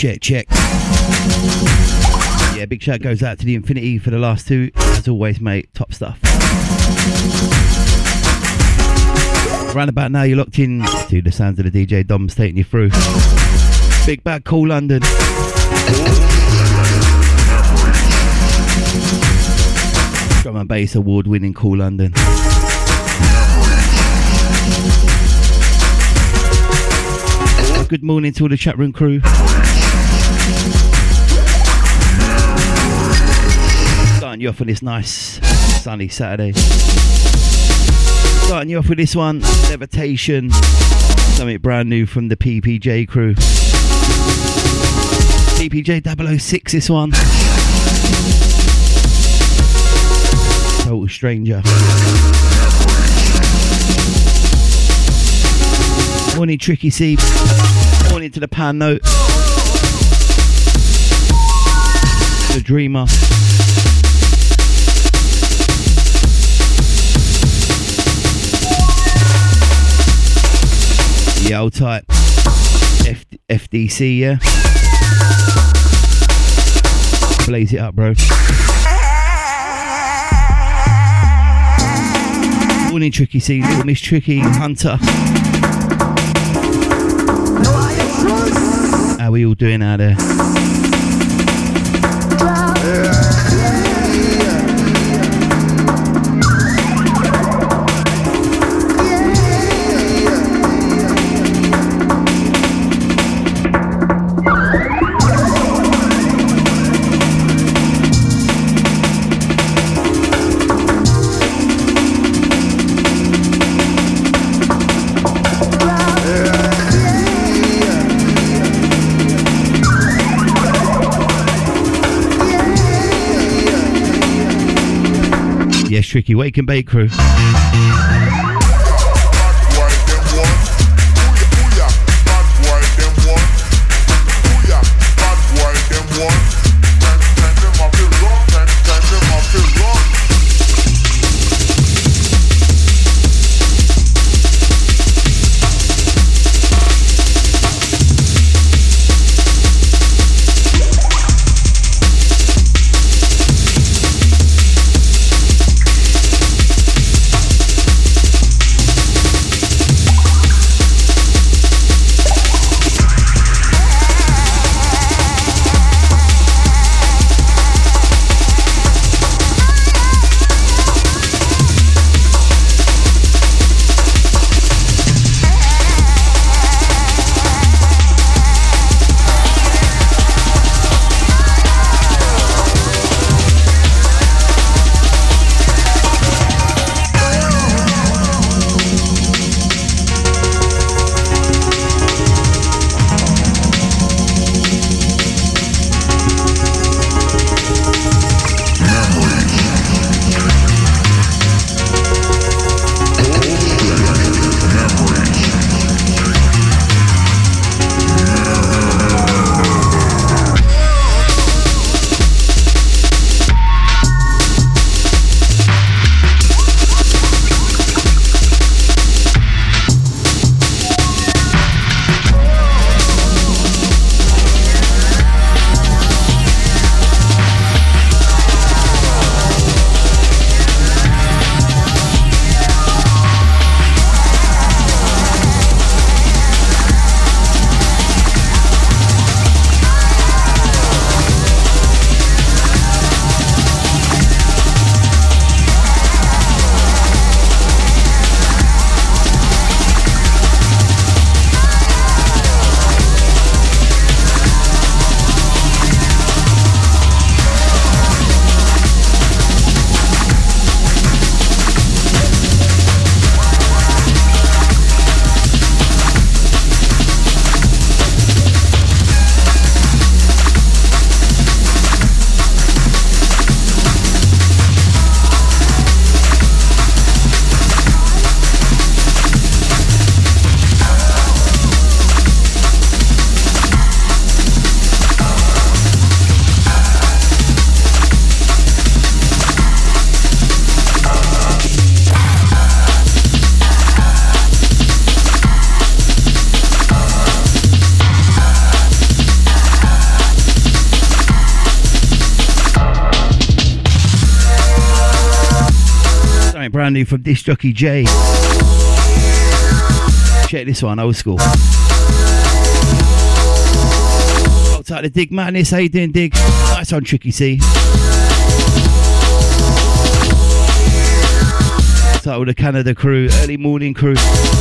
Check. Yeah, big shout goes out to the Infinity for the last two. As always, mate, top stuff. Round about now, you're locked in to the sounds of the DJ Doms taking you through. Big bad Cool London. Drum and bass award winning Cool London. Good morning to all the chat room crew. Starting you off on this nice sunny Saturday. Starting you off with this one, Levitation. Something brand new from the PPJ crew. PPJ 006 this one. Total Stranger. Morning Tricky C. Morning to the Pan Note. The Dreamer. Yeah, old type. FDC, yeah. Blaze it up, bro. Morning Tricky C. Little Miss Tricky Hunter. How we all doing out there? Yes, Tricky Wake and Bake crew. brand new from Disc Jockey J. Check this one, old school. Outside the Dig Madness, how you doing, Dig? Nice one, Tricky C. Outside with the Canada crew, early morning crew.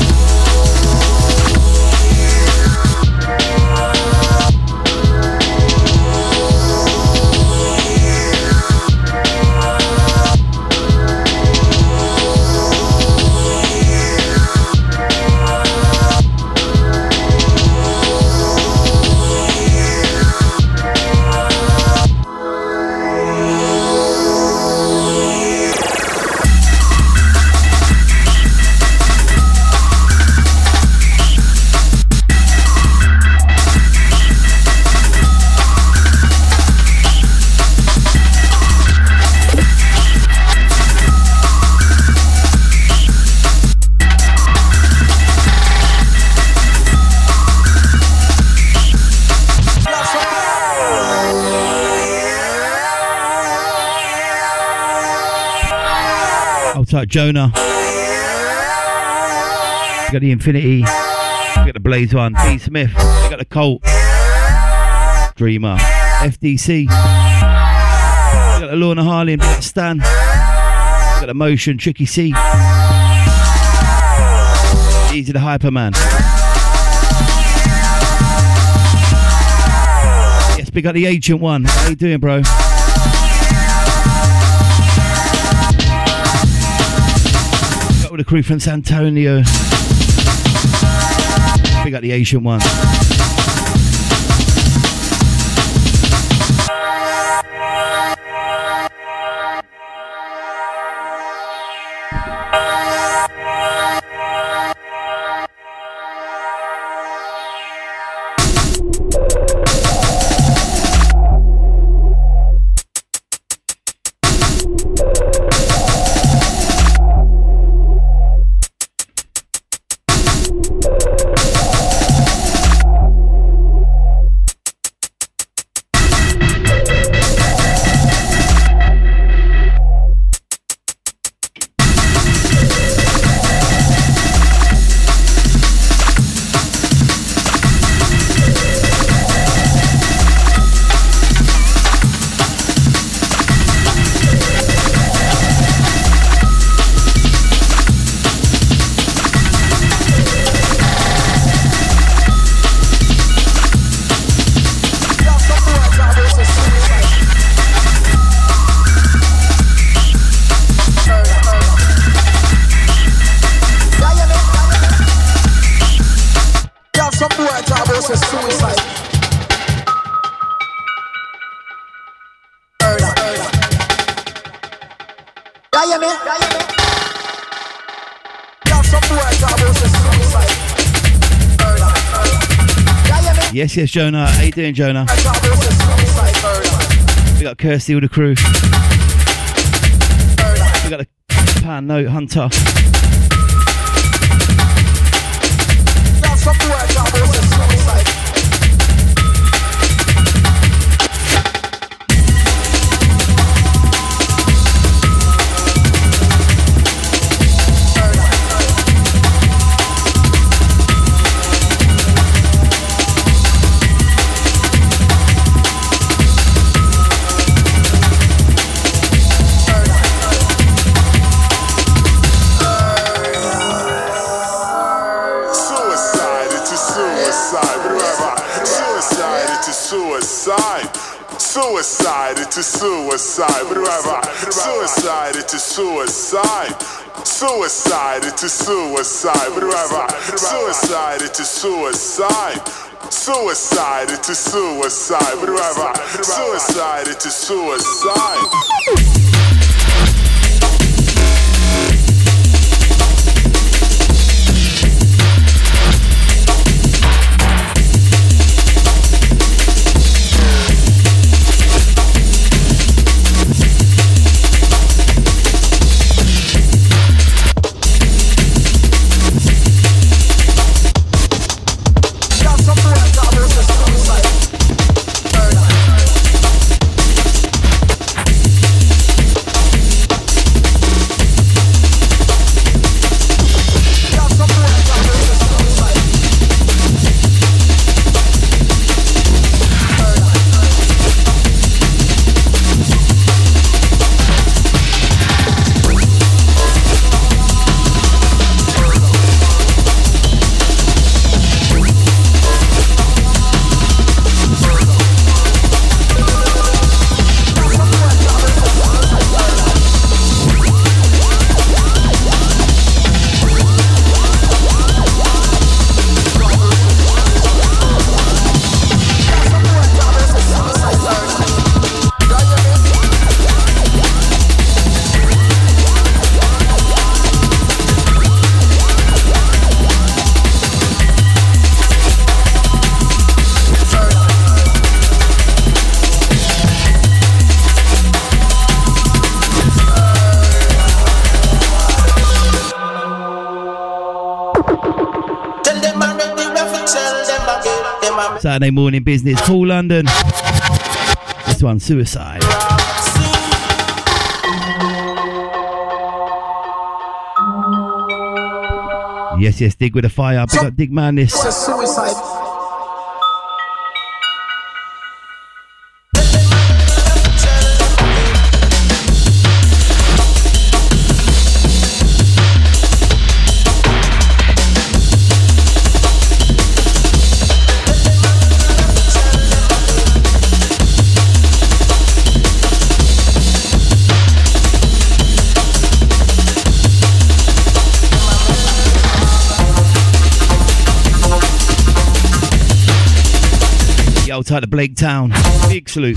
Outside Jonah. We got the Infinity. We got the Blaze one. D Smith. We got the Colt. Dreamer. FDC. We got the Lorna Harlin. We got the Stan. We got the Motion. Tricky C. Easy the Hyperman. Yes, we got the Ancient one. How you doing, bro? With the crew from San Antonio. We got the Asian one. Yes, Jonah. How you doing, Jonah? We got Kirsty with the crew. We got the Pan Note Hunter. Suicide, it's a suicide. Suicide, it's a suicide. Suicide, it's a suicide. Suicide, it's a suicide. Suicide, it's a suicide. Suicide, it's a suicide. Saturday morning business, full London. This one, Suicide. Yes, Dig with a fire. Big up Dig Madness. Suicide. Outside of Blake Town. Big salute.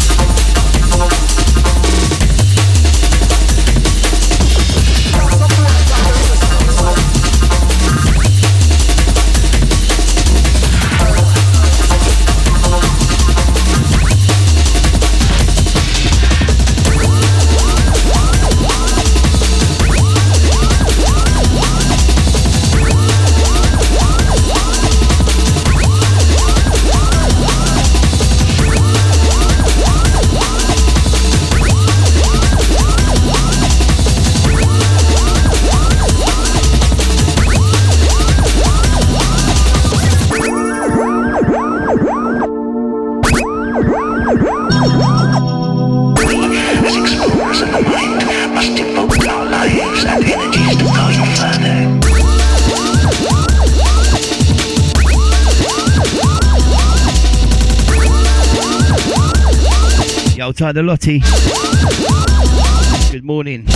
Outside the Lottie. Good morning.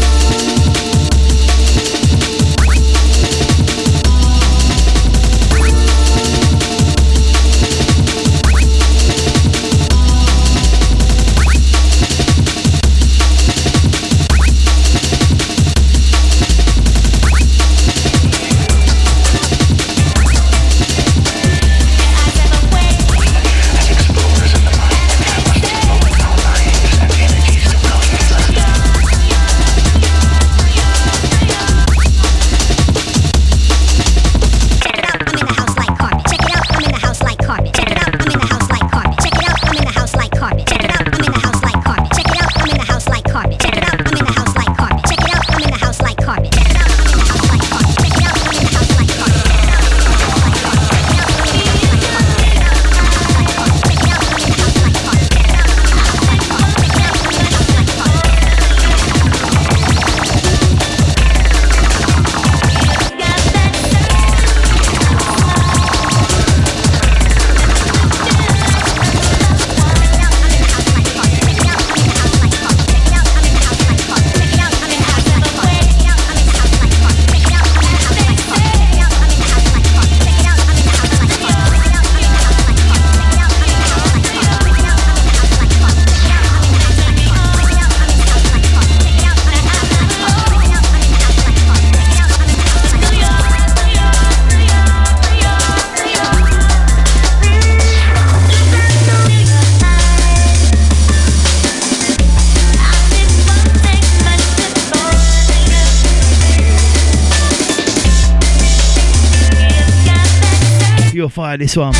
Fire this one.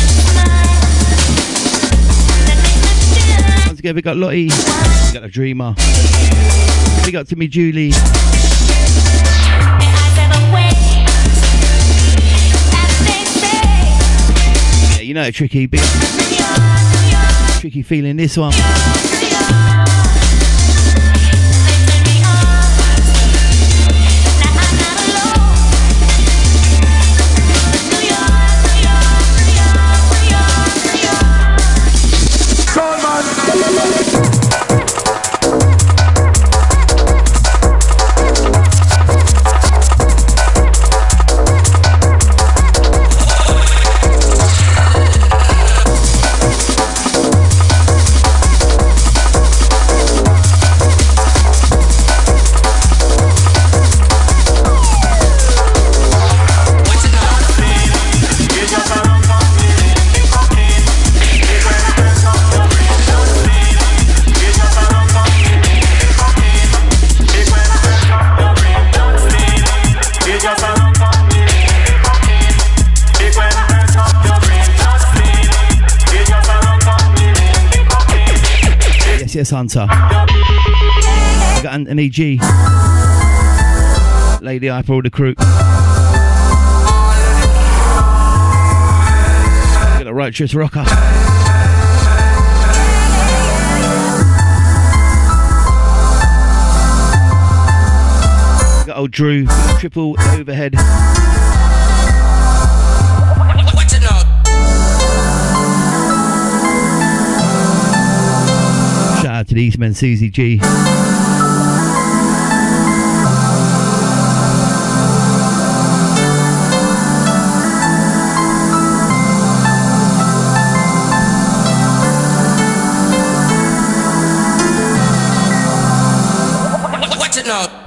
Once again, we got Lottie, we got a Dreamer. We got to me, Julie. Yeah, you know a tricky bit. Tricky feeling this one. PCS Hunter. We got Anthony G. Lady I for all the crew. We got a Righteous Rocker. We got old Drew, triple overhead. What's it now? Shout out to the Eastmen, Susie G. What's it now?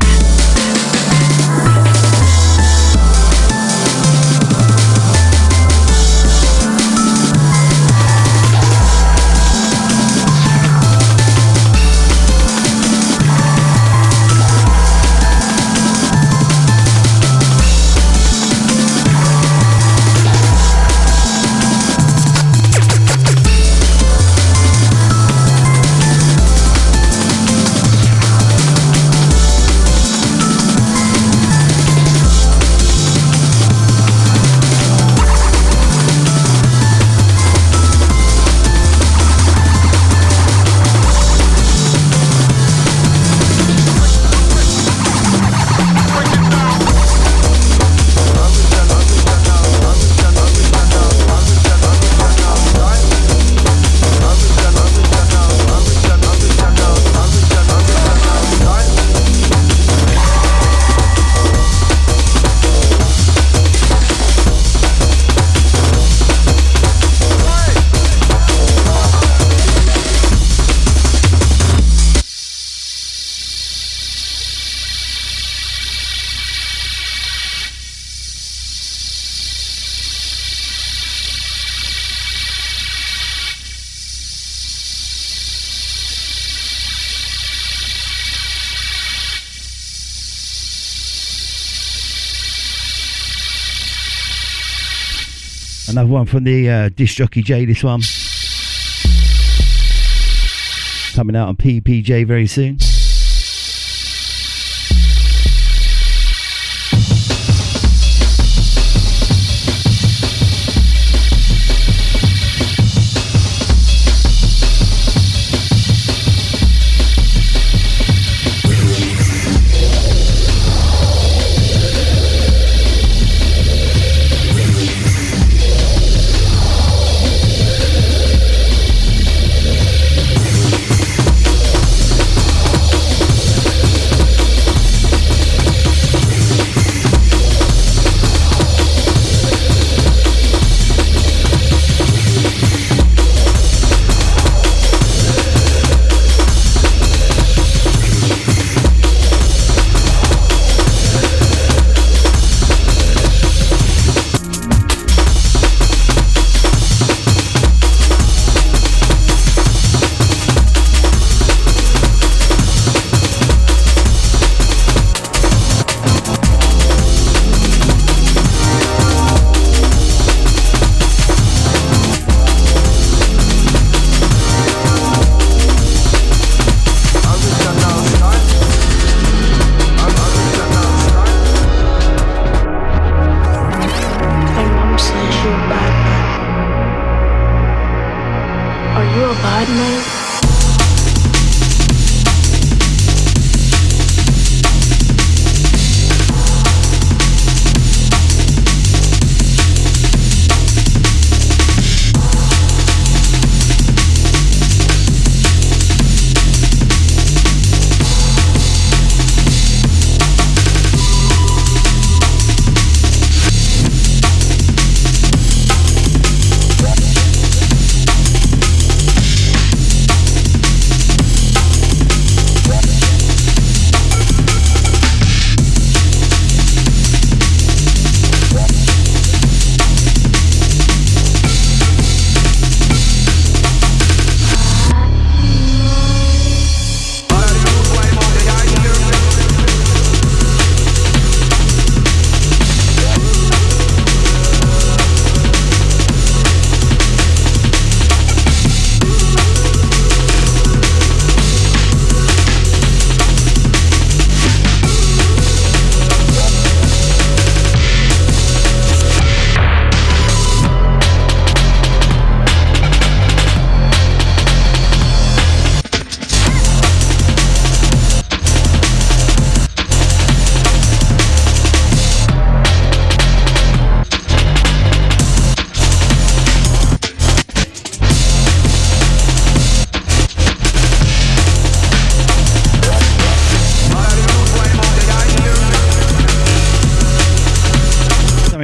Another one from the Disc Jockey J, this one. Coming out on PPJ very soon.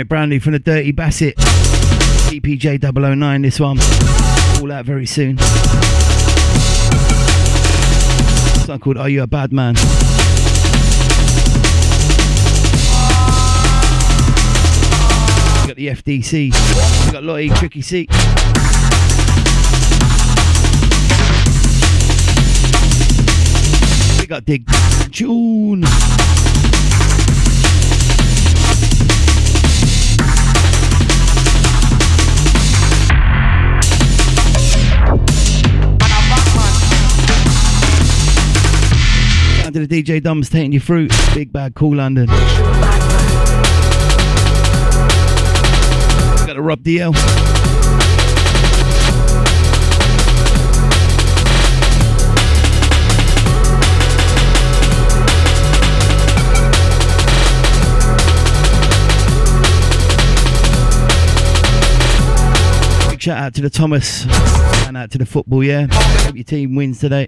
Derek Brownlee from the Dirty Bassett. DPJ 009, this one. All out very soon. Song called Are You a Bad Man? We got the FDC. We got Lottie, Tricky C. We got Dig Tune. Down to the DJ Dumbs taking you through. Big Bad Cool London. We got the Rob DL. Shout out to the Thomas and out to the football, yeah. Hope your team wins today.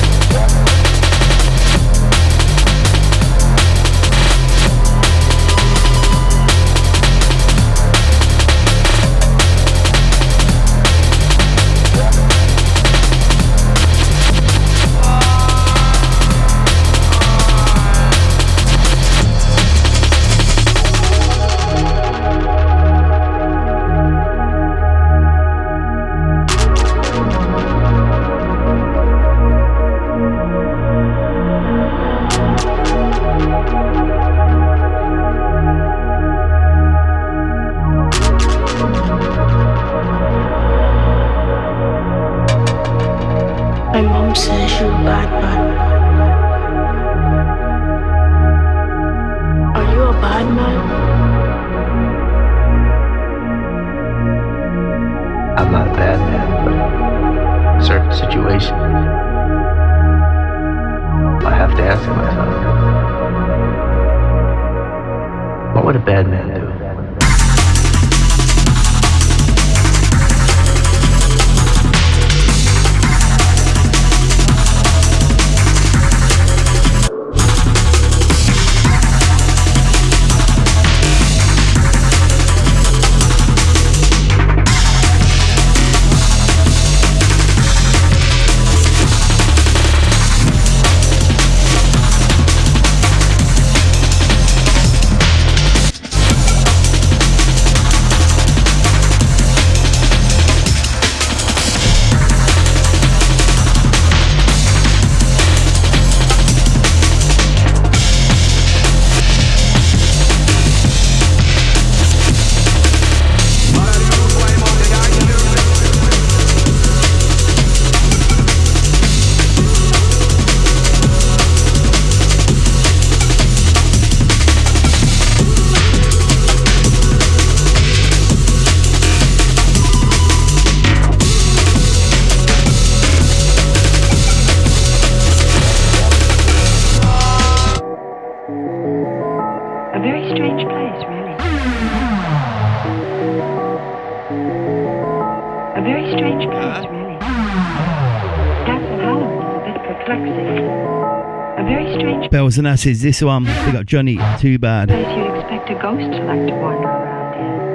Bells and Asses, this one, we got Johnny, Too Bad. You'd expect a ghost to like to wander around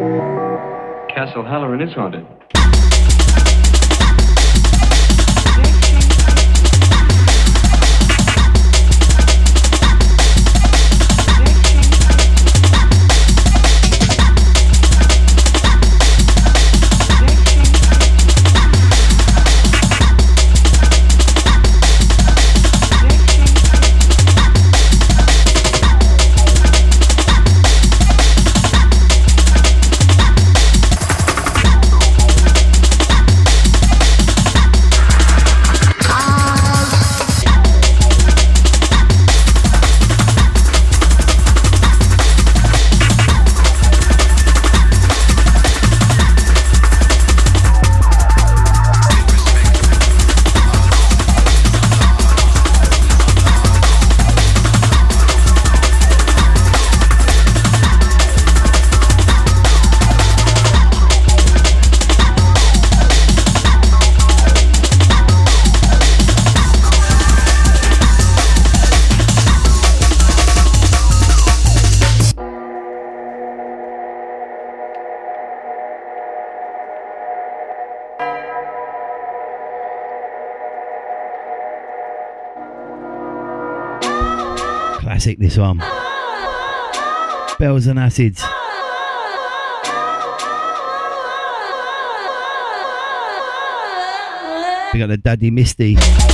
here. Castle Halloran is haunted. Classic, this one. Bells and Acids. We got the Daddy Misty.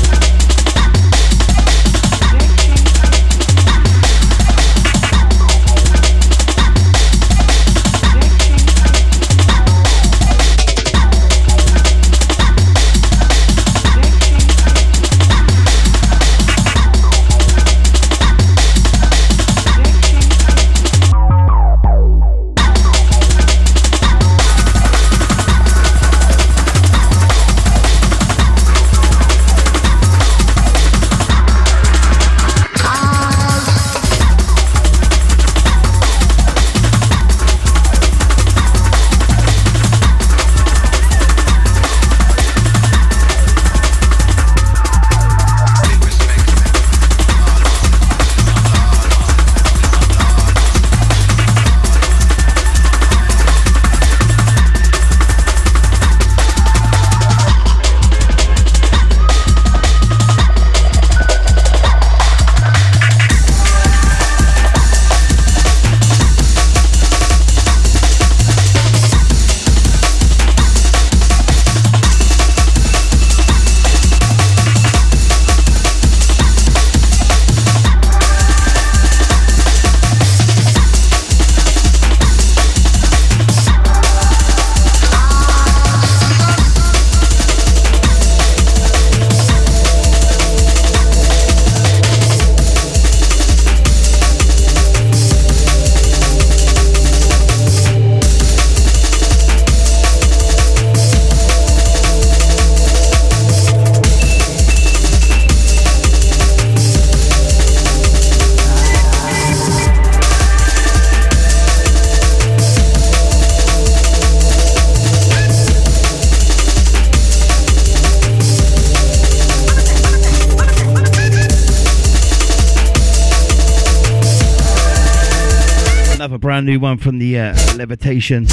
Brand new one from the Levitation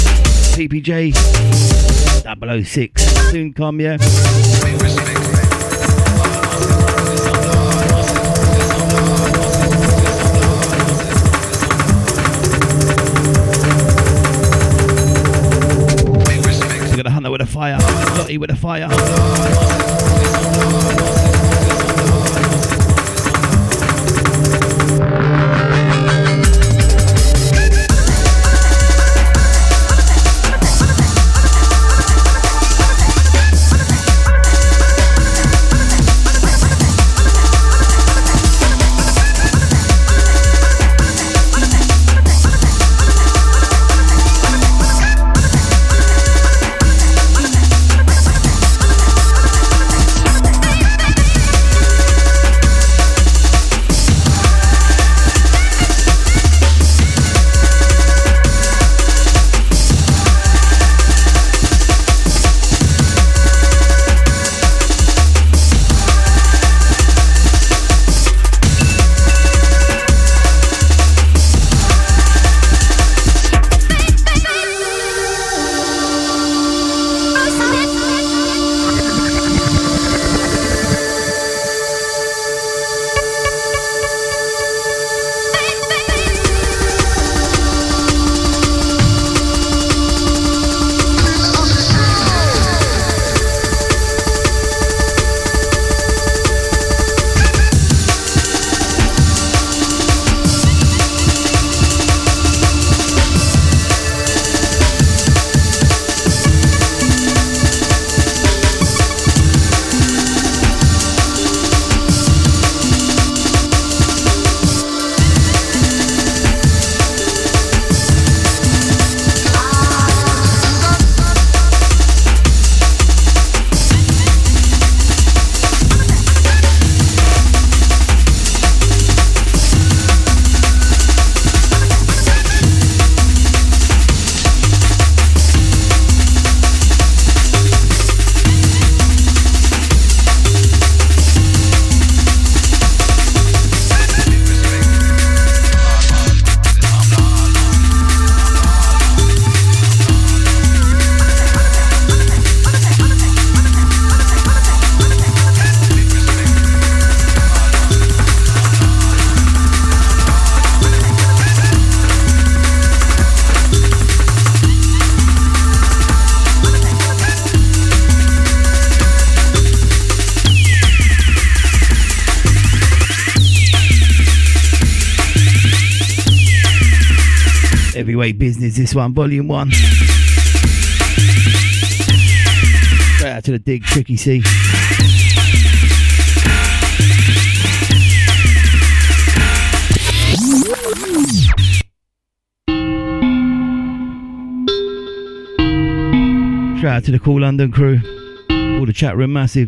PPJ 006. Soon come, yeah. We're gonna hunt her with a fire. Lottie with a fire. Heavyweight Business, this one, Volume 1. Straight out to the dig, Tricky C. Shout out to the Cool London crew, all the chat room massive.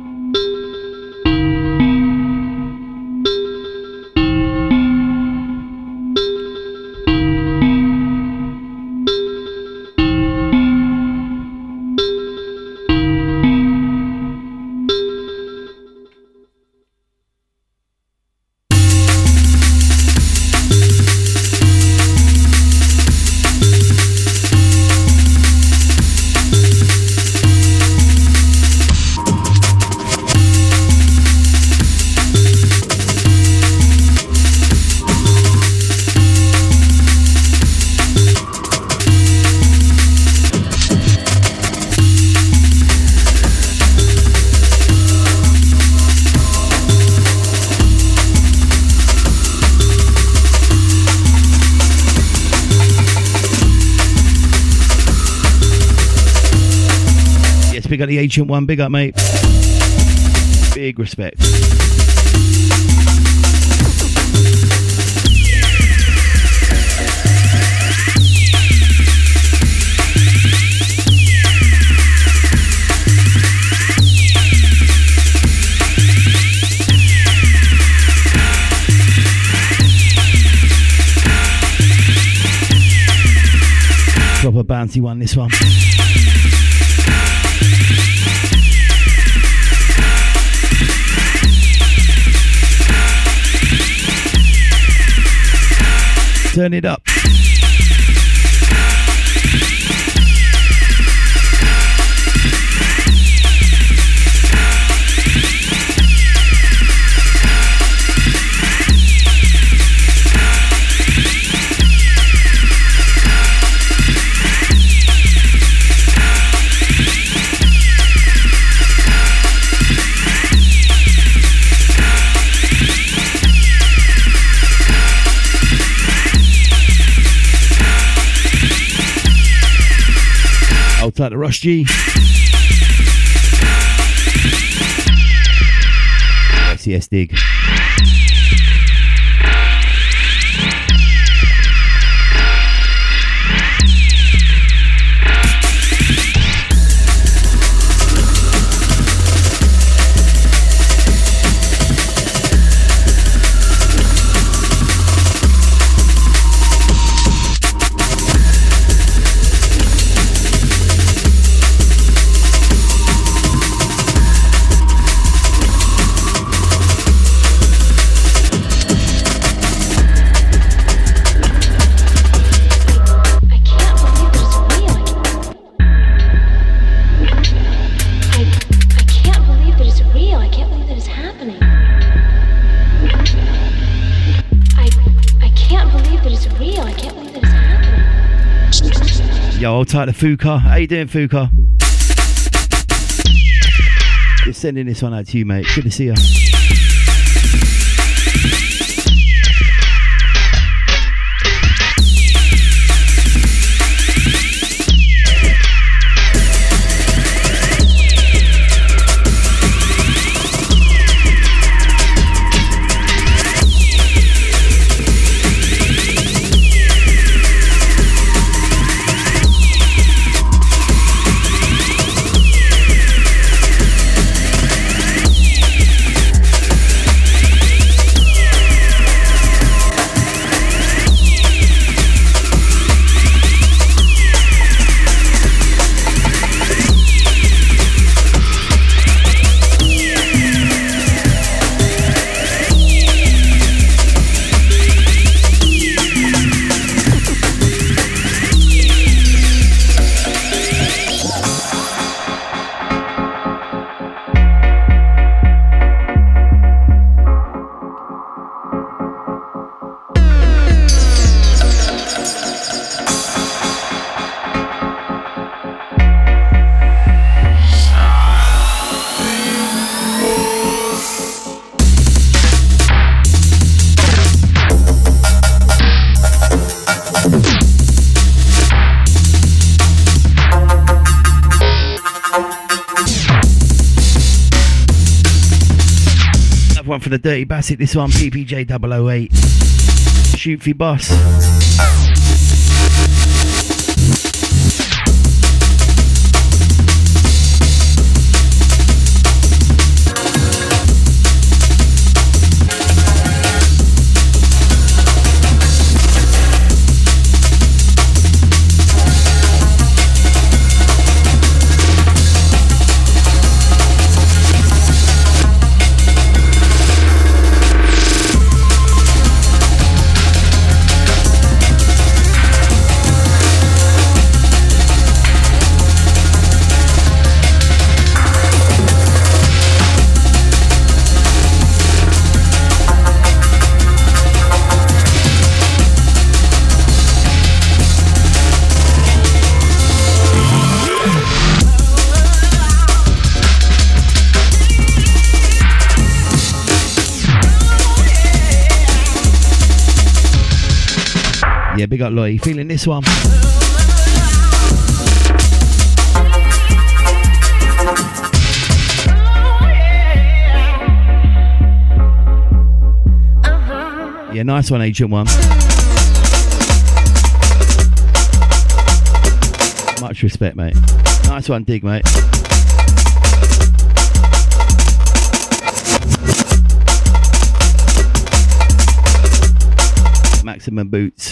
Big up the Ancient One, big up, mate. Big respect. Proper bouncy one, this one. Turn it up. Like the Rush G. SCS dig. Hold tight to Fuka. How you doing, Fuka? Just sending this one out to you, mate. Good to see you. one for the Dirty Bassett, this one, PPJ 008. Shoot for boss. Yeah, big up Lottie. Feeling this one? Yeah, nice one, Agent One. Much respect, mate. Nice one, Dig, mate. Maximum Boots.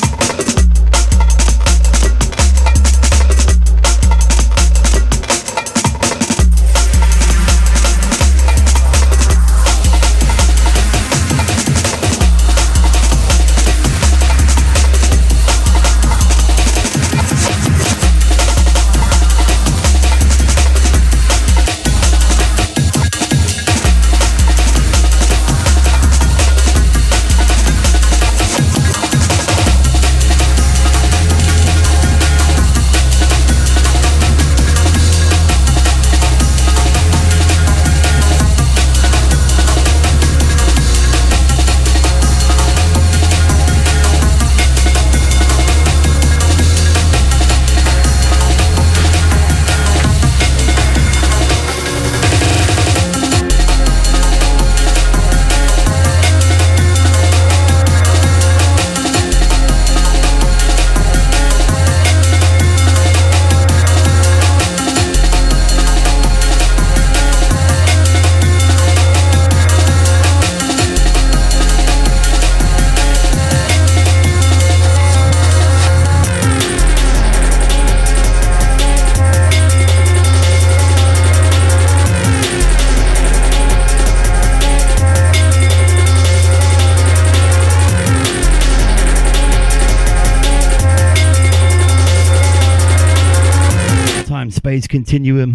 Space Continuum.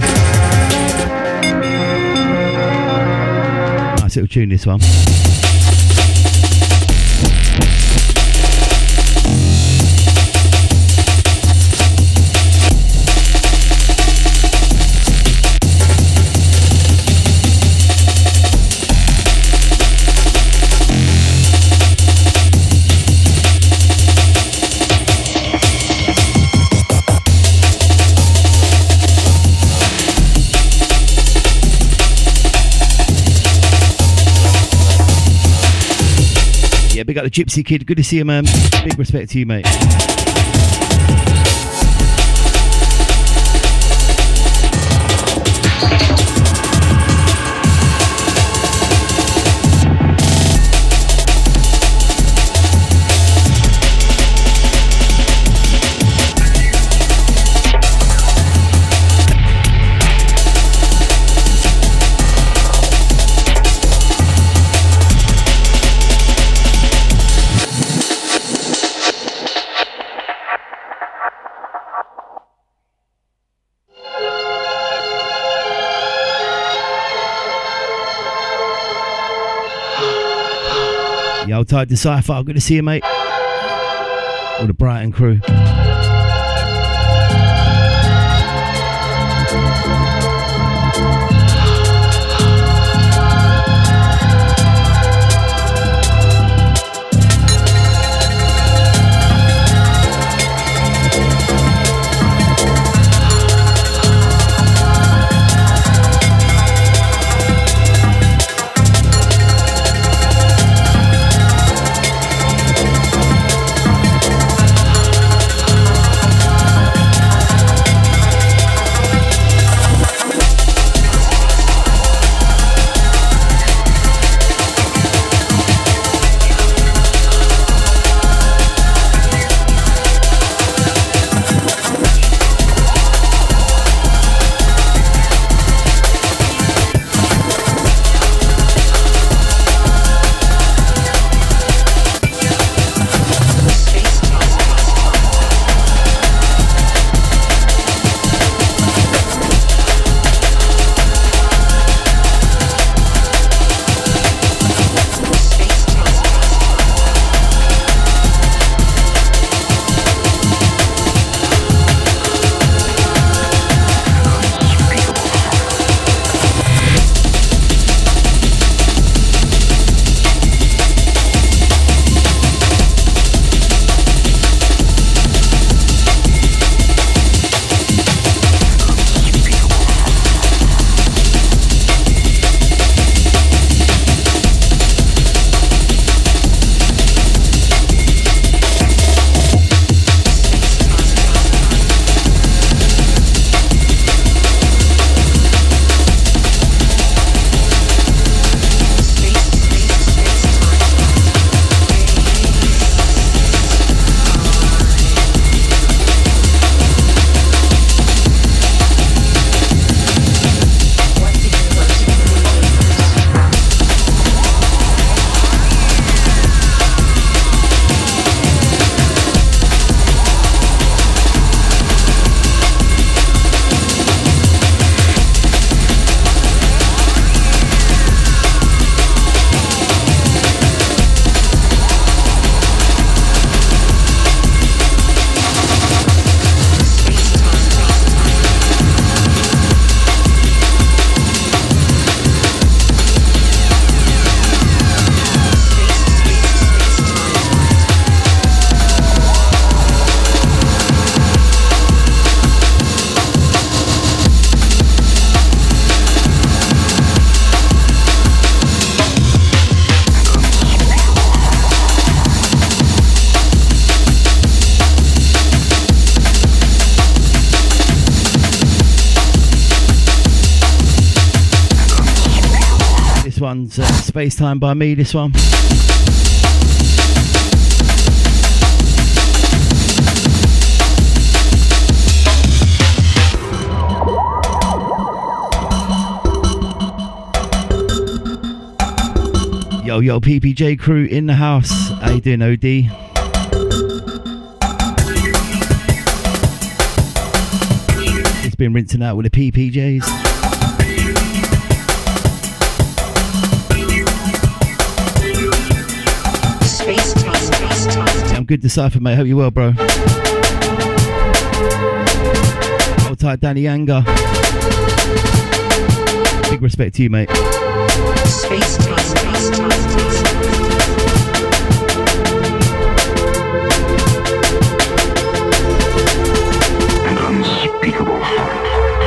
Nice little tune, this one. Big up the Gypsy Kid. Good to see you, man. Big respect to you, mate. Yo, Tide Decipher, good to see you, mate. All the Brighton crew. This one's Space Time by me, this one. Yo, PPJ crew in the house. How you doing, OD? It's been rinsing out with the PPJs. Space time. I'm good to cipher, mate. Hope you're well, bro. Hold tight, Danny Anger. Big respect to you, mate. Space time. An unspeakable heart.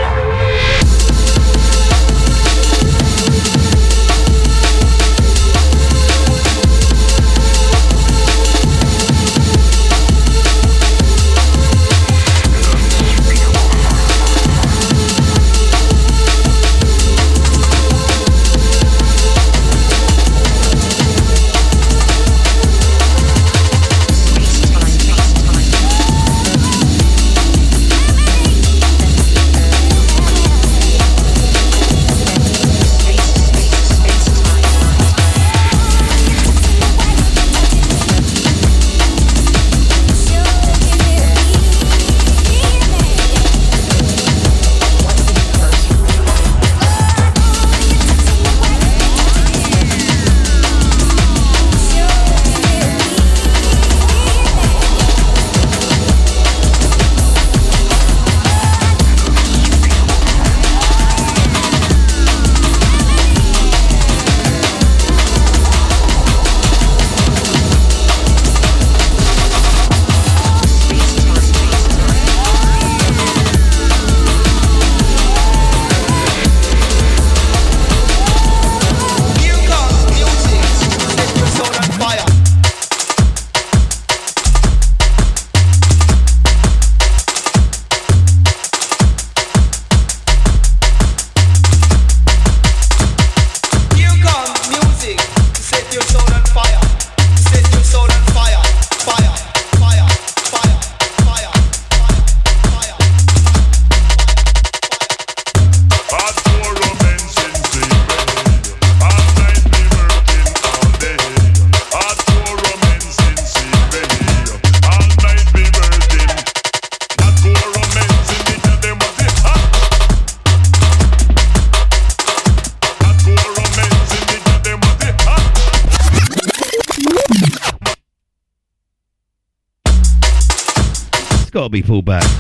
Gotta be pulled back.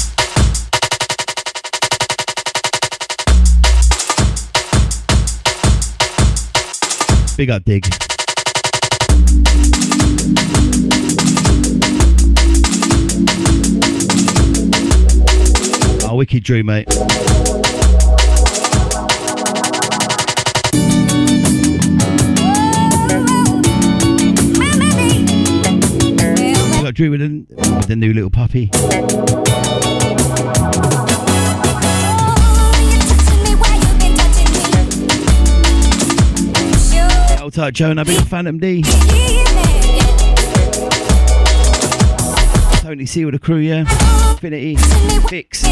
Big up, Dig. Oh, wicked Drew, mate. Drew with the new little puppy. Hold tight, Jonah. Big Phantom D. Tony C with the crew, yeah. Infinity. Fix.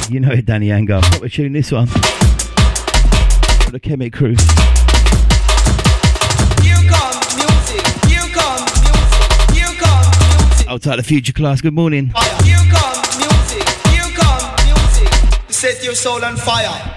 You know it, Danny Anger. Proper tune this one. For the Chemic crew. Here comes music. Here comes music. Here comes music. Outside the Future Class, good morning. Here comes music. Here comes music. Set your soul on fire.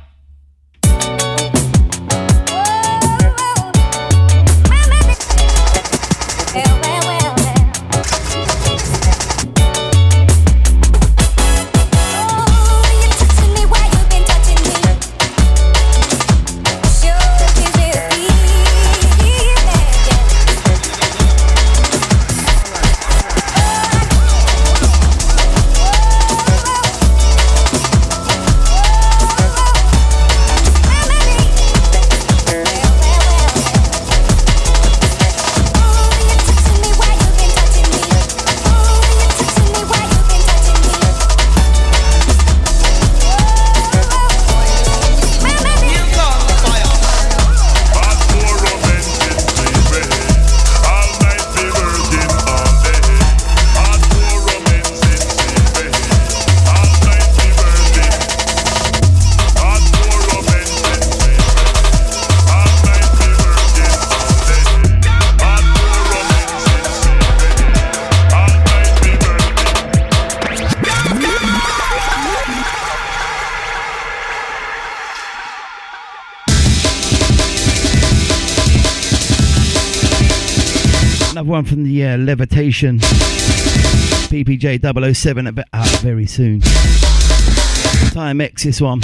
One from the Levitation PPJ 007 out very soon. Time X, this one.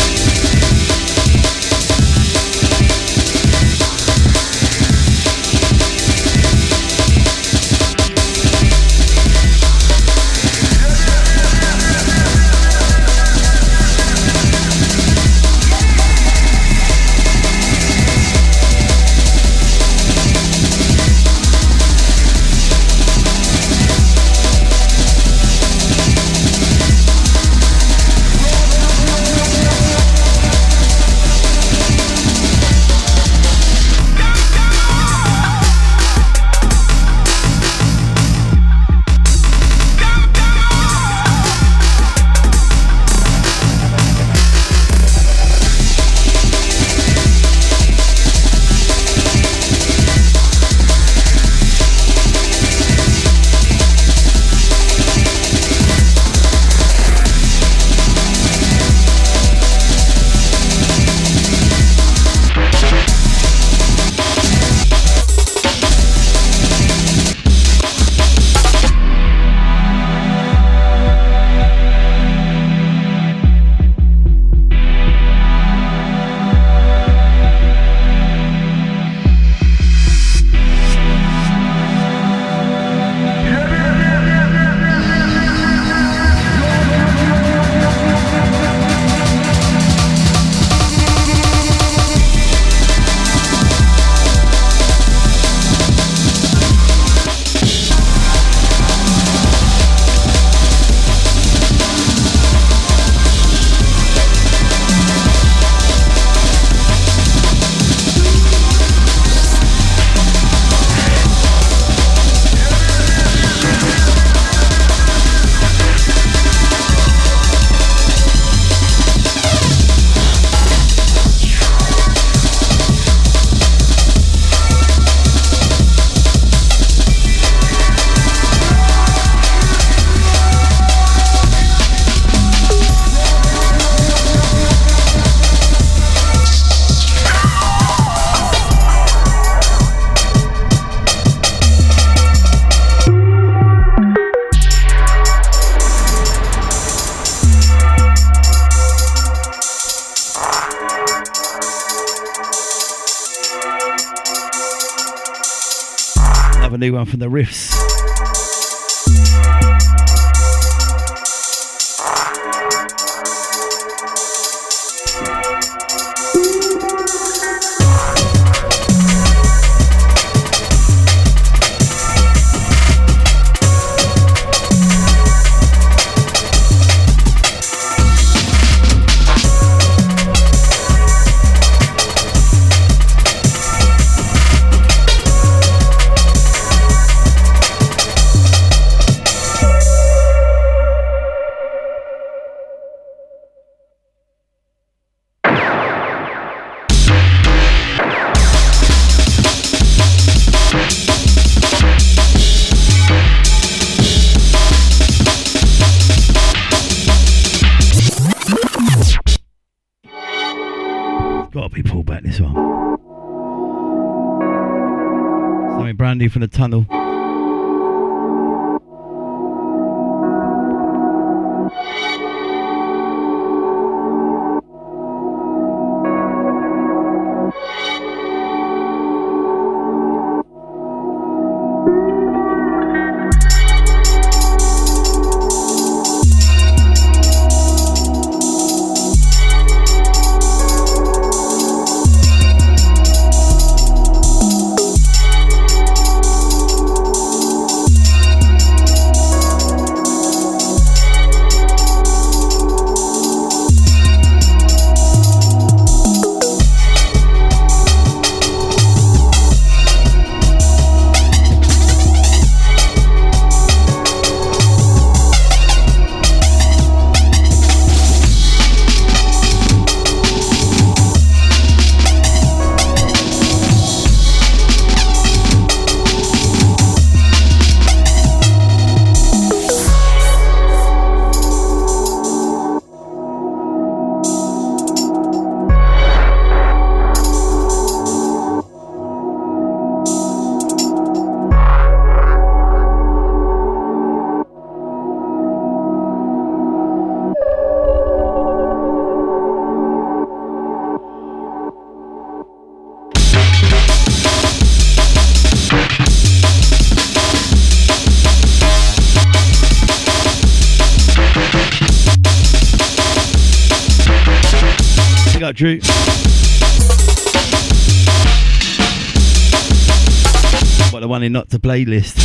A new one from the Riffs. Something brand new from the tunnel. Drew. What, the one in Not to Playlist?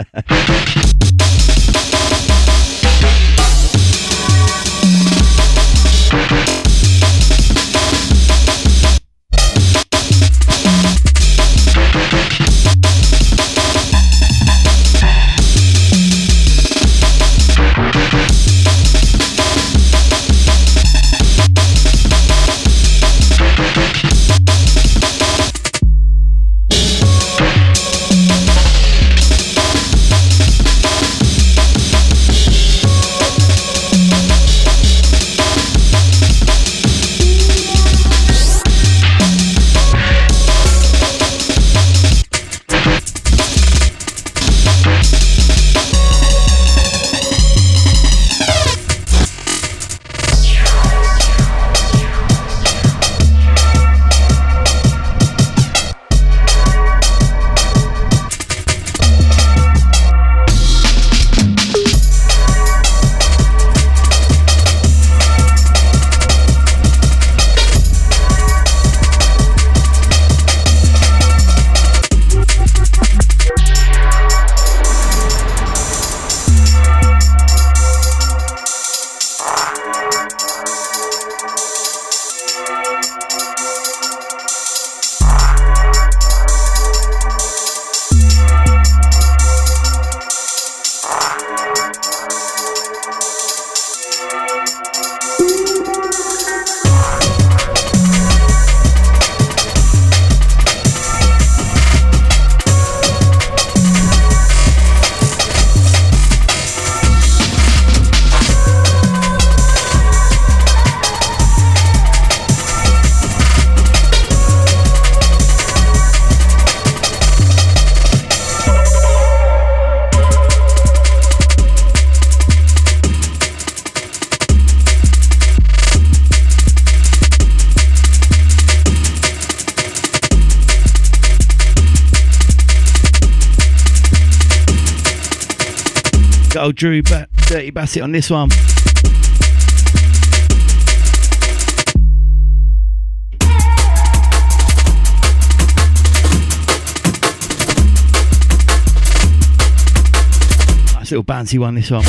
Old Drew Dirty Bassett on this one. Nice little bouncy one, this one.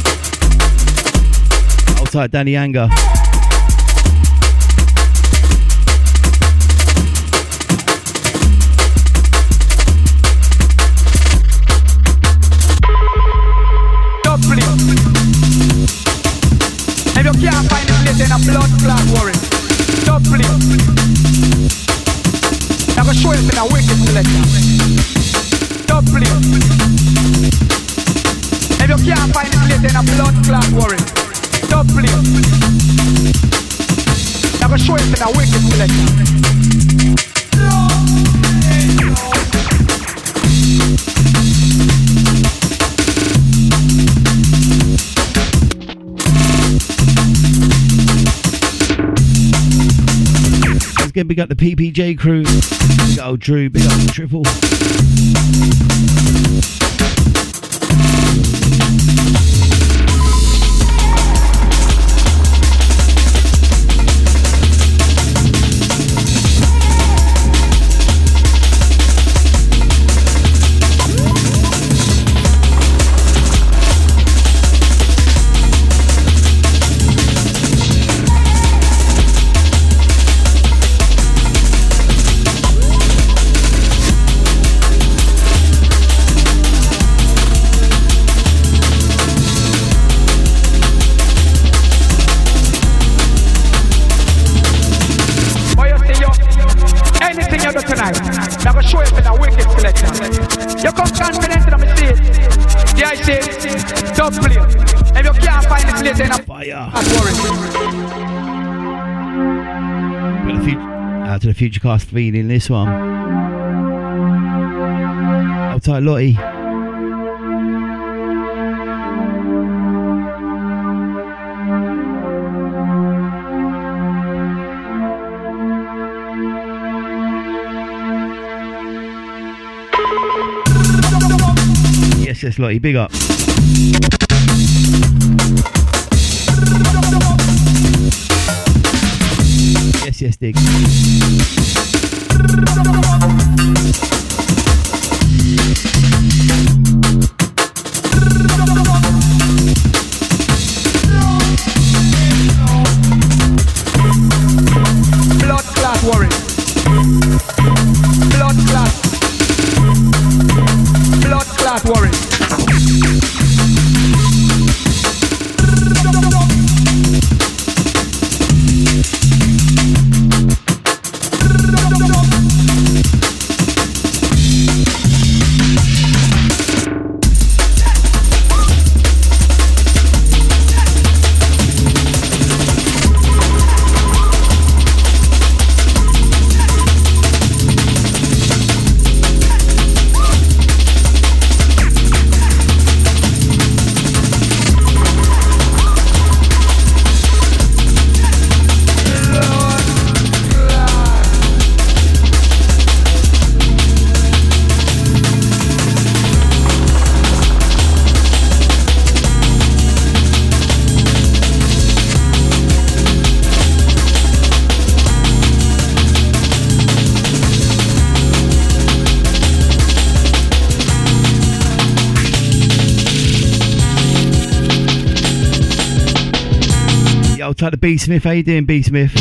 Hold tight, Danny Anger. If you can't find the place in a blood clot worry, doubly. I'm gonna show you in a wicked selection. Doubly. If you can't find the place in a blood clot worry, doubly. I'm gonna show you in a wicked selection. again, big up the PPJ crew. Big up old Drew, big up the Triple. To the Future Cast feeling this one. Hold tight, Lottie. Yes, Lottie, big up. Yes, Dig. Blood clot worry. Blood clot. Blood clot worry. Type the B Smith, how you doing, B Smith?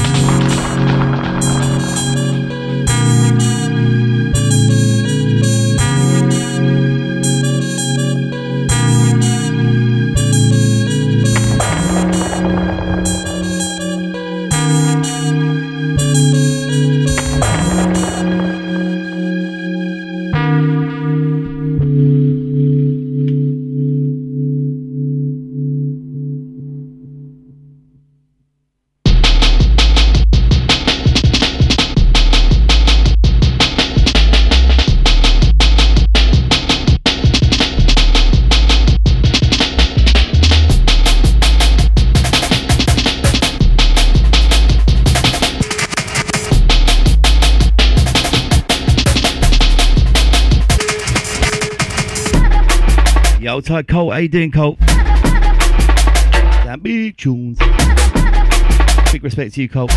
Yo, tight Colt, how you doing, Colt? Damn big tunes. Big respect to you, Colt.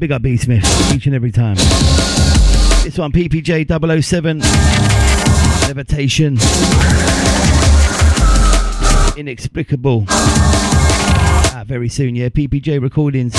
big up B Smith each and every time. This one, PPJ 007, Levitation, Inexplicable. Very soon, yeah. PPJ Recordings.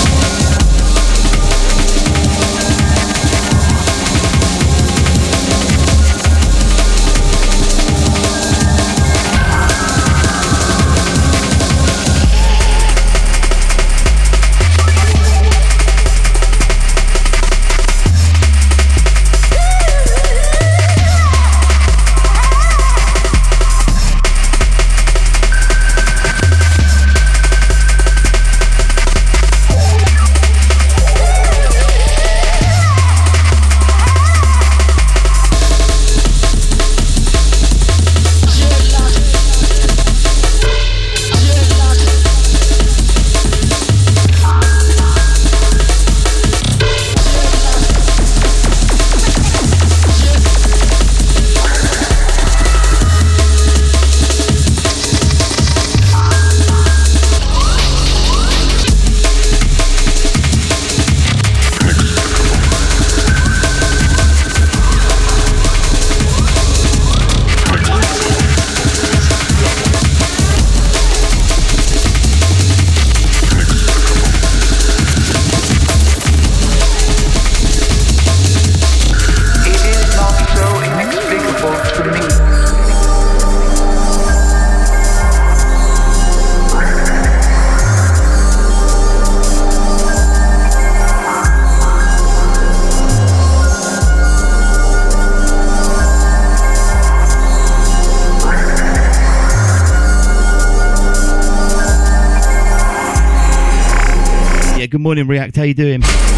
Good morning, React. How you doing?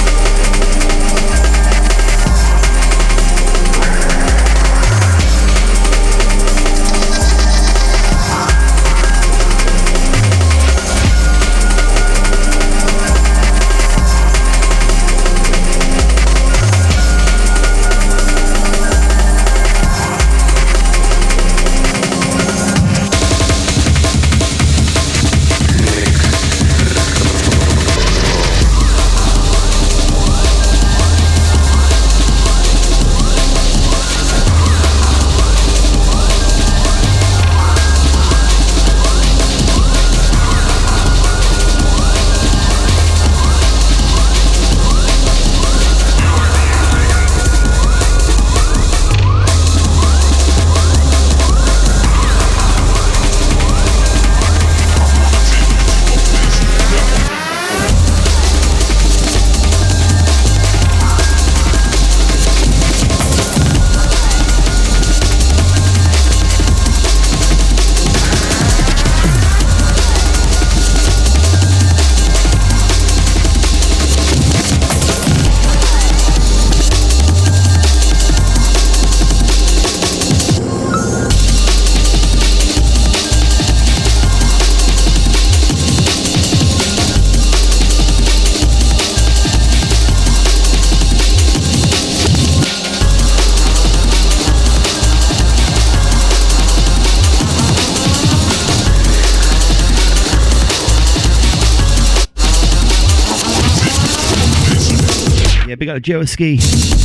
Big up Jeroski.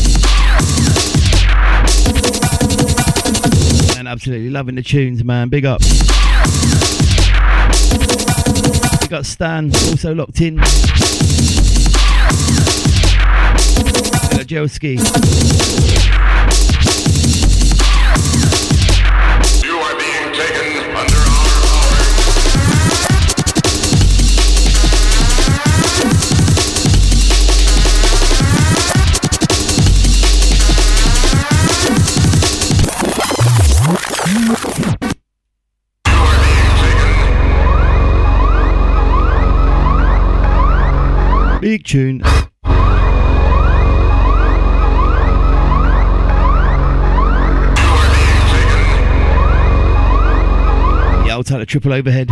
And absolutely loving the tunes, man. Big up. Big up Stan, also locked in. Big up Jeroski. You are being taken under our big tune. Yeah, I'll take the triple overhead.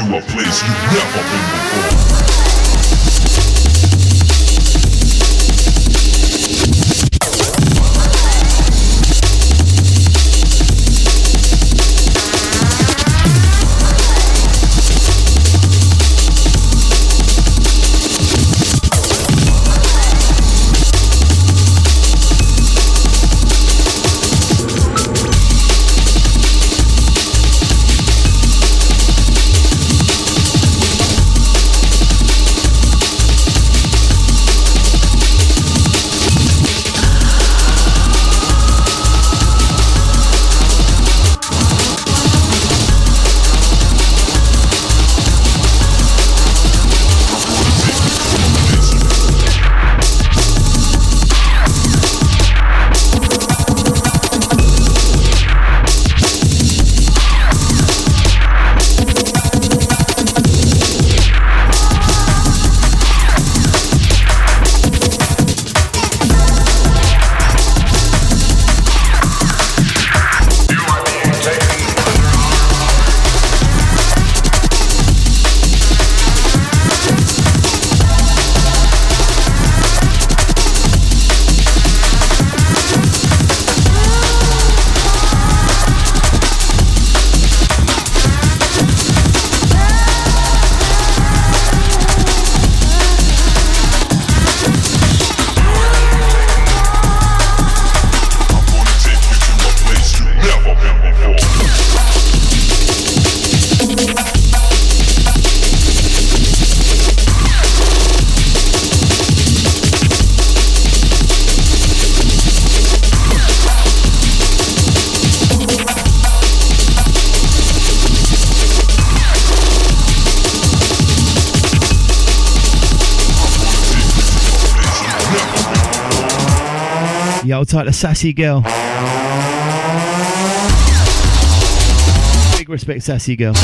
to a place you've never been before. Yo, type the Sassy Girl. Big respect, Sassy Girl.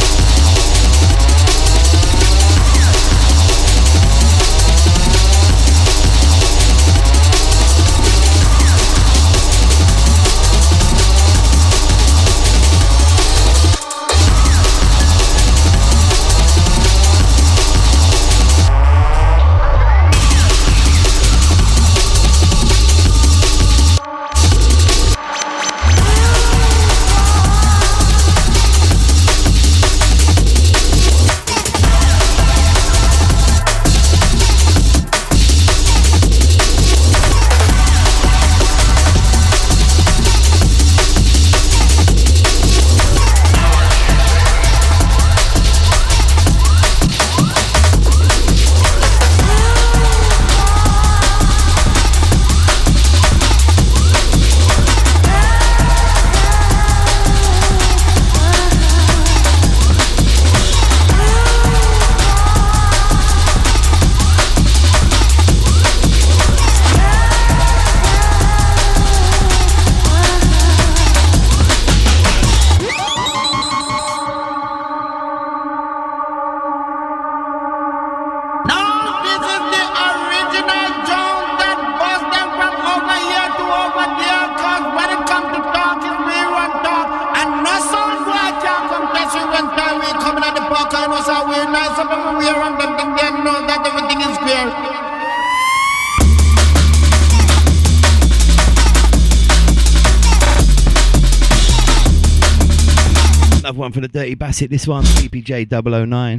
Another one for the Dirty Bassett, this one, PPJ 009.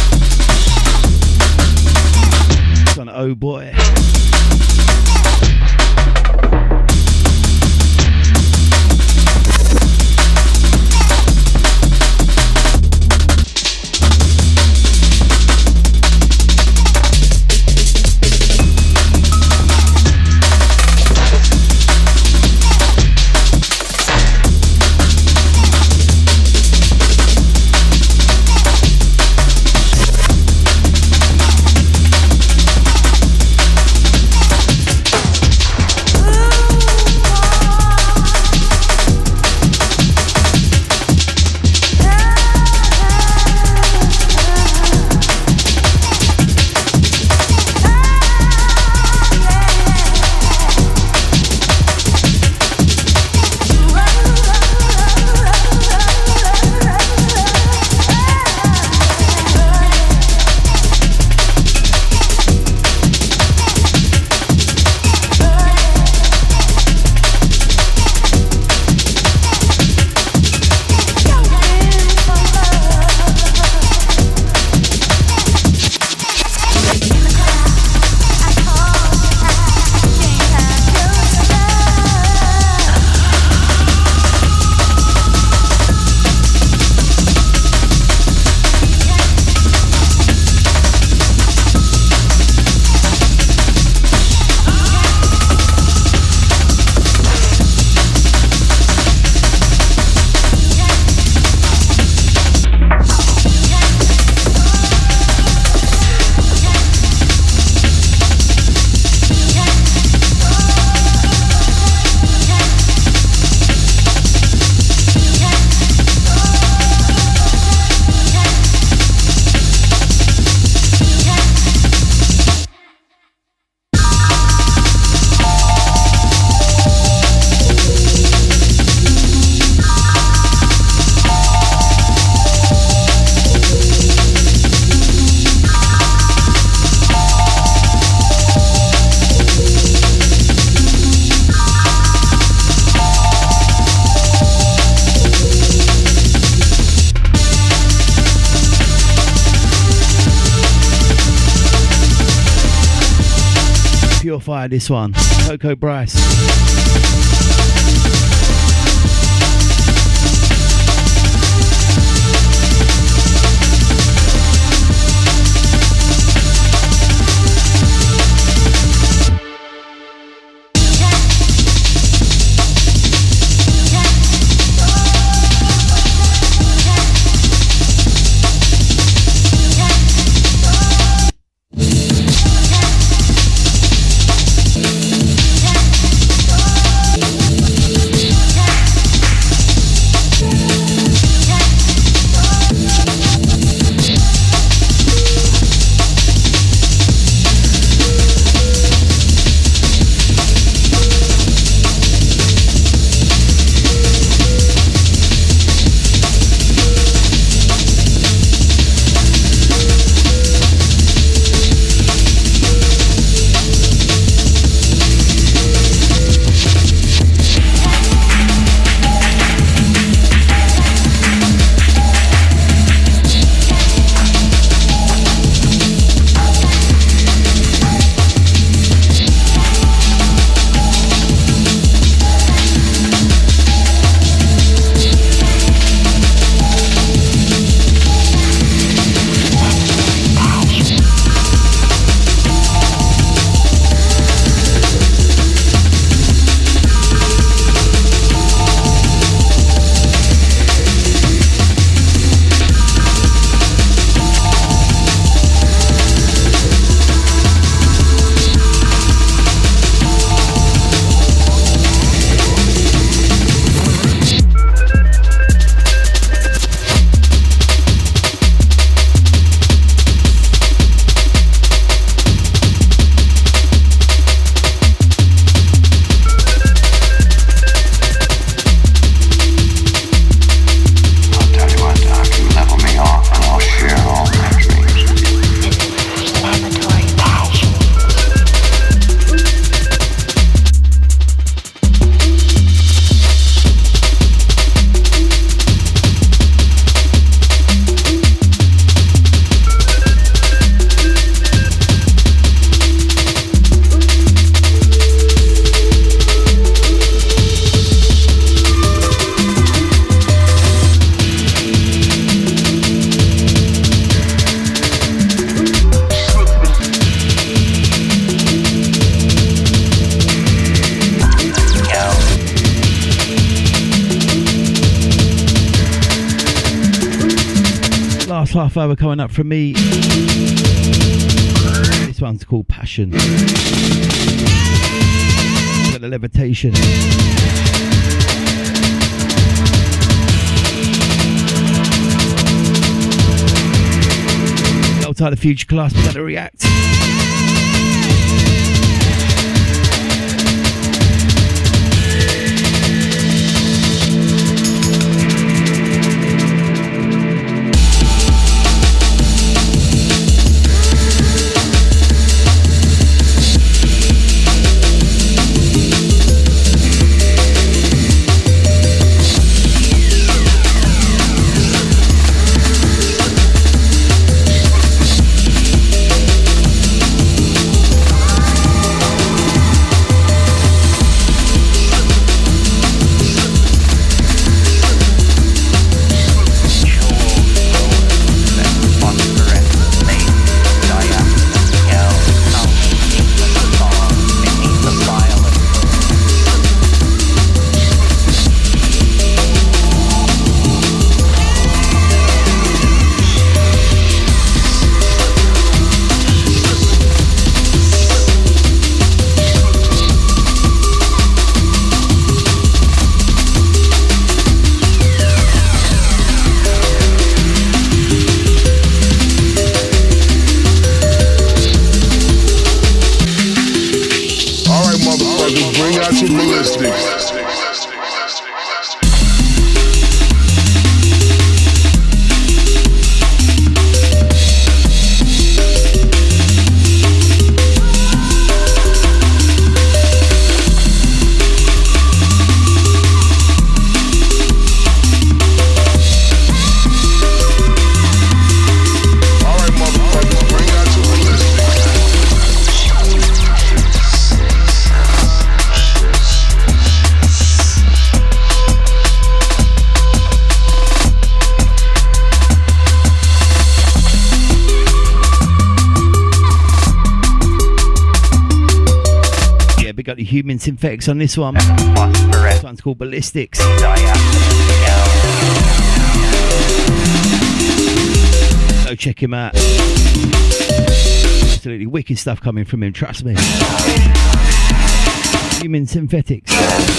It's on Oh Boy. Try this one. Coco Bryce. Half hour coming up from me. This one's called Passion. Got the Levitation. Outside the Future Class, we gotta react. Human Synthetics on this one. Phosphorescent This one's called Ballistics. diaphanous gown. Go check him out. Absolutely wicked stuff coming from him, trust me. Human Synthetics.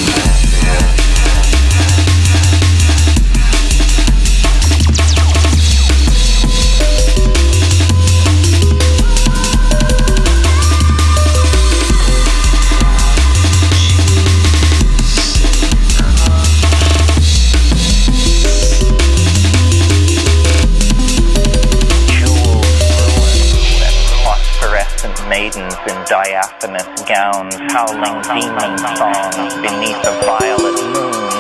Maidens in diaphanous gowns, howling demon songs beneath a violet moon.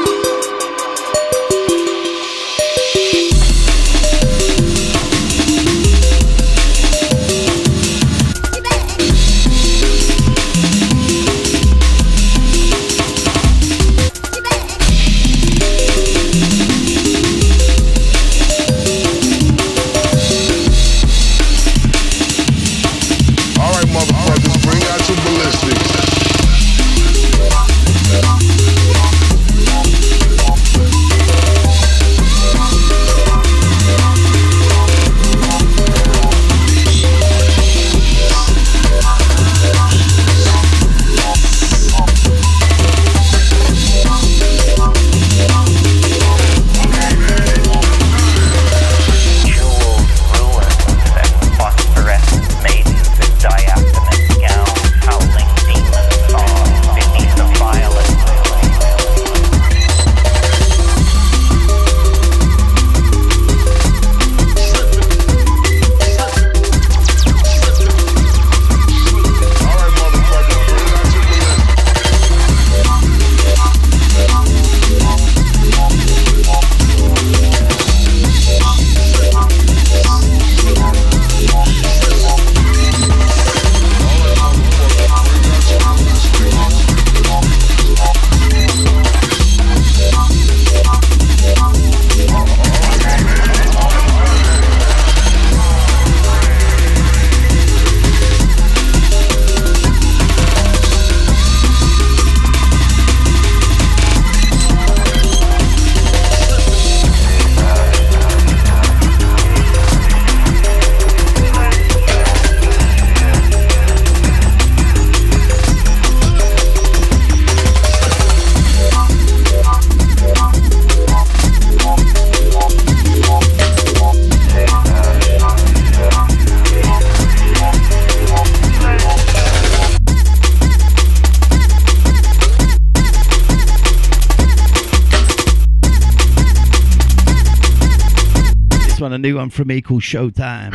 A new one from me called Showtime.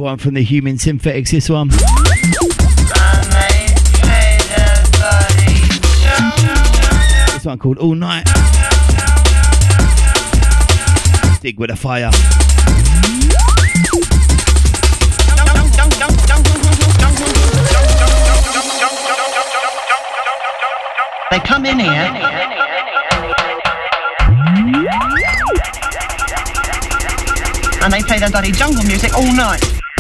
one from the Human Synthetics, this one. This one called All Night. Dig with a fire. They come in here and they play their bloody jungle music all night.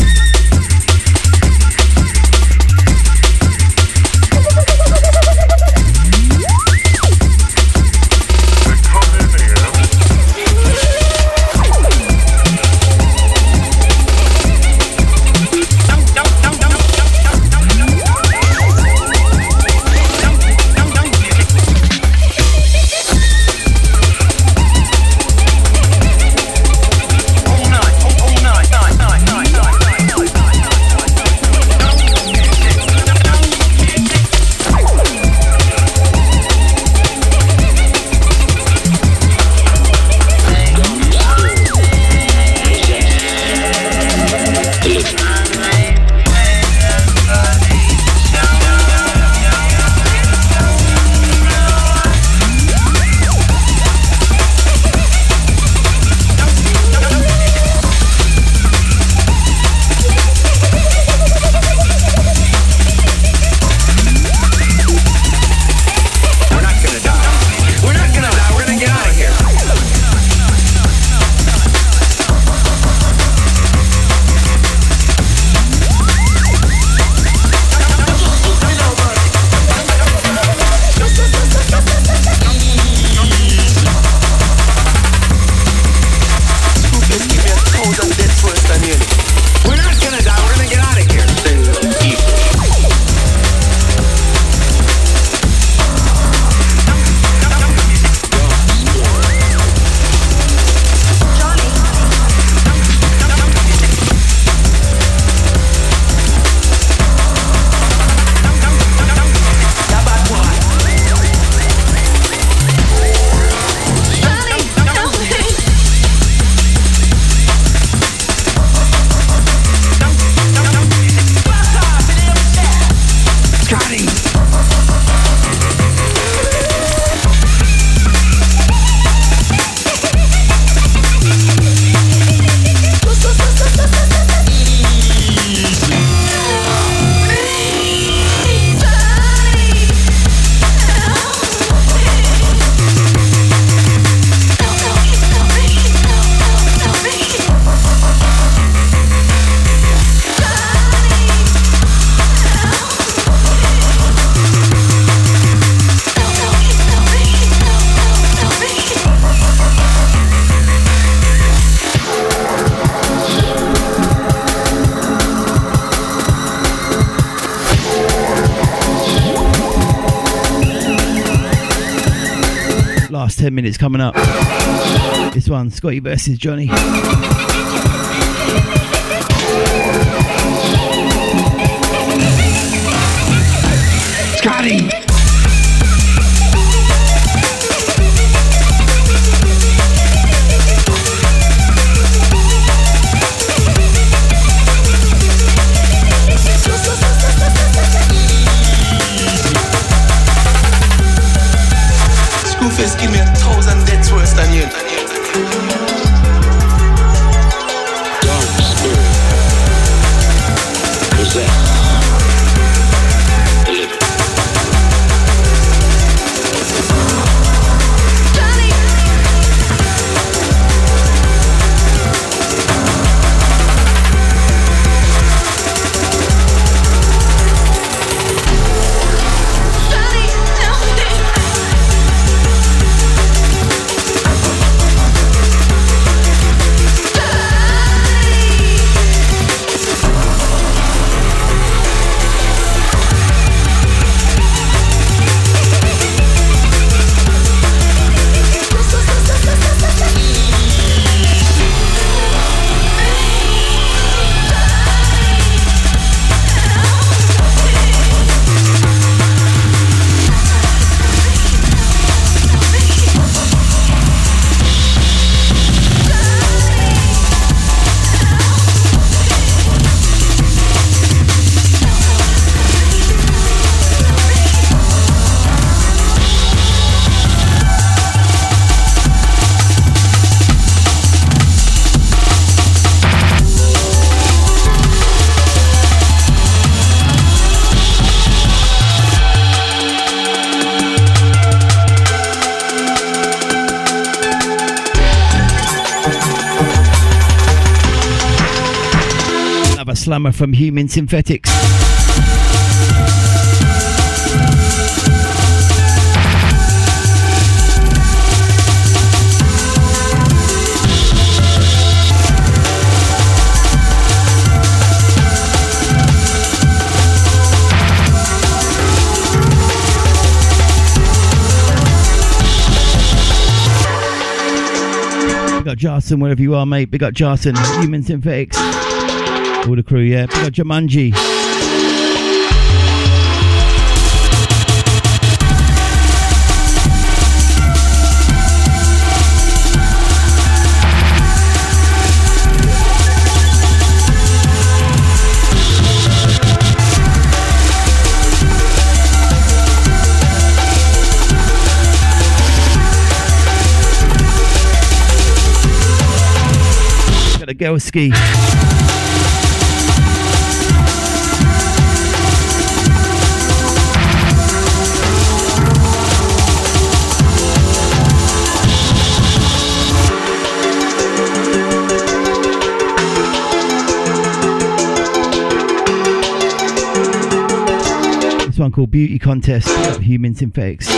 Last 10 minutes coming up. This one, Scotty versus Johnny. Scotty! Screwface, give me 1,000 deaths worse than you. Dark spirit. Possess. Deliver. Slammer from Human Synthetics. Big up Jarson, wherever you are, mate. Big up Jarson, Human Synthetics. All the crew, yeah. Big up Jumanji. Got a girl ski. This one called Beauty Contest of Human Synthetics.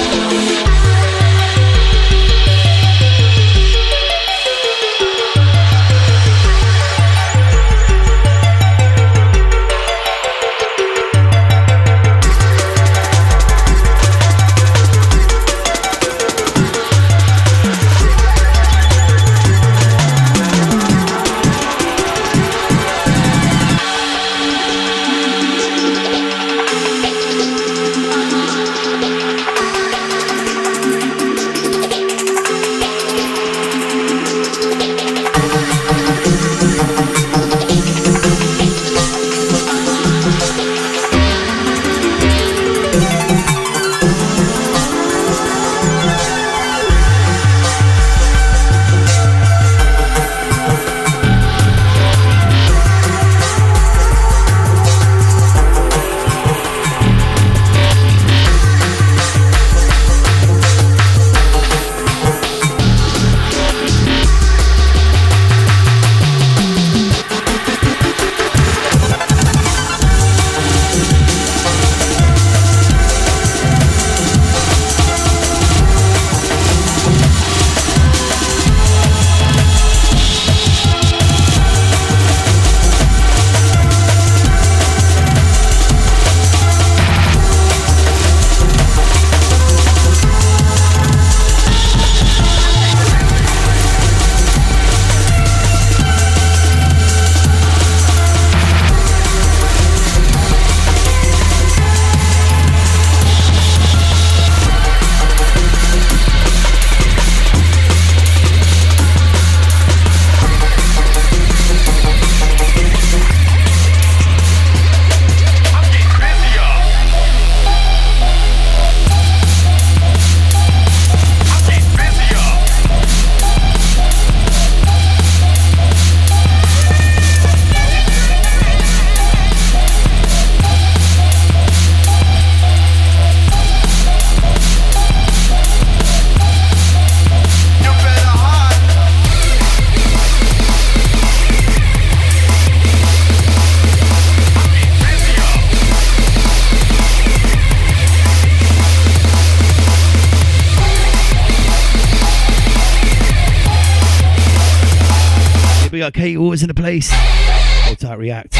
We got Kate Waters in the place. Hold tight, React.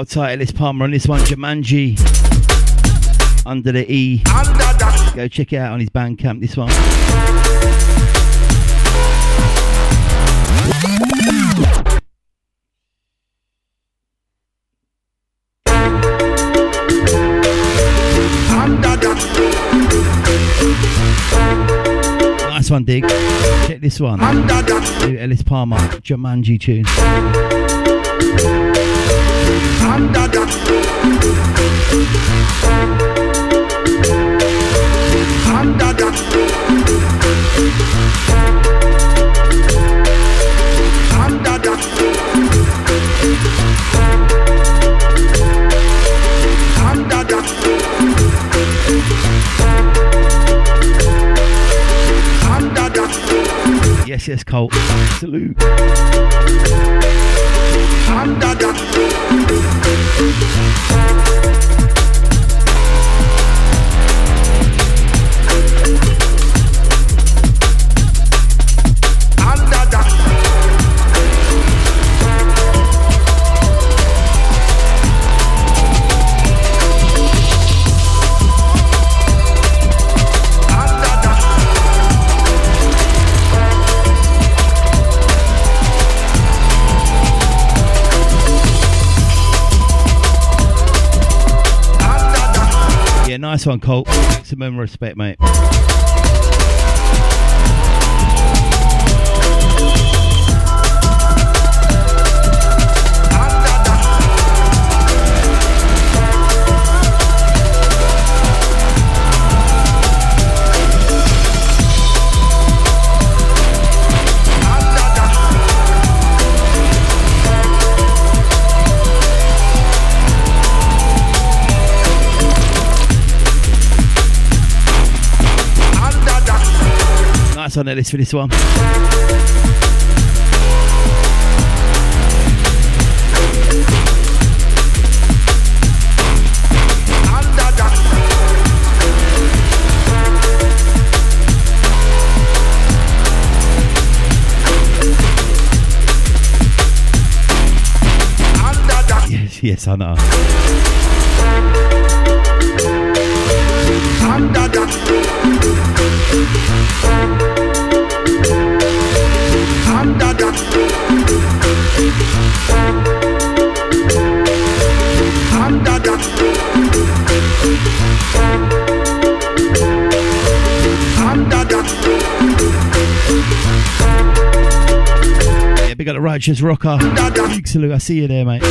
tight Ellis Palmer on this one, Jumanji. Under the E. Go check it out on his Bandcamp, this one. Nice one, Dig. Check this one. Ellis Palmer, Jumanji tune. Yes, Colt. Salute. Nice one, Colt. Maximum respect, mate. On the list for this one. Yes, I know. Yeah, big up the Righteous Rocker. Big salute, I see you there, mate.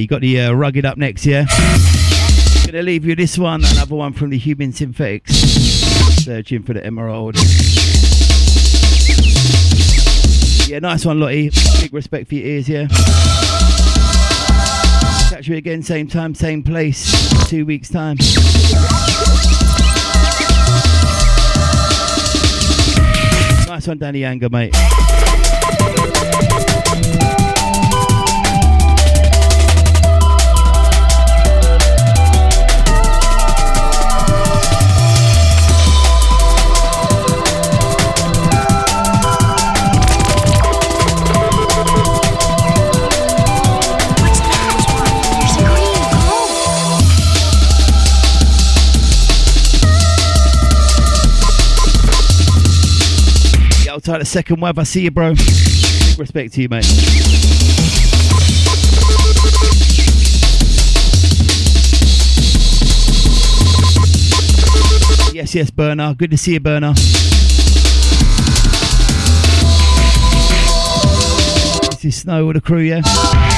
got the Rugged up next, yeah? Gonna leave you this one, another one from the Human Synthetics. Searching for the Emerald. Yeah, nice one, Lottie. Big respect for your ears, yeah? Catch you again, same time, same place, 2 weeks' time. Nice one, Danny Anger, mate. Outside the second wave, I see you, bro. Big respect to you, mate. Yes, Burner. Good to see you, Burner. This is Snow with the crew, yeah?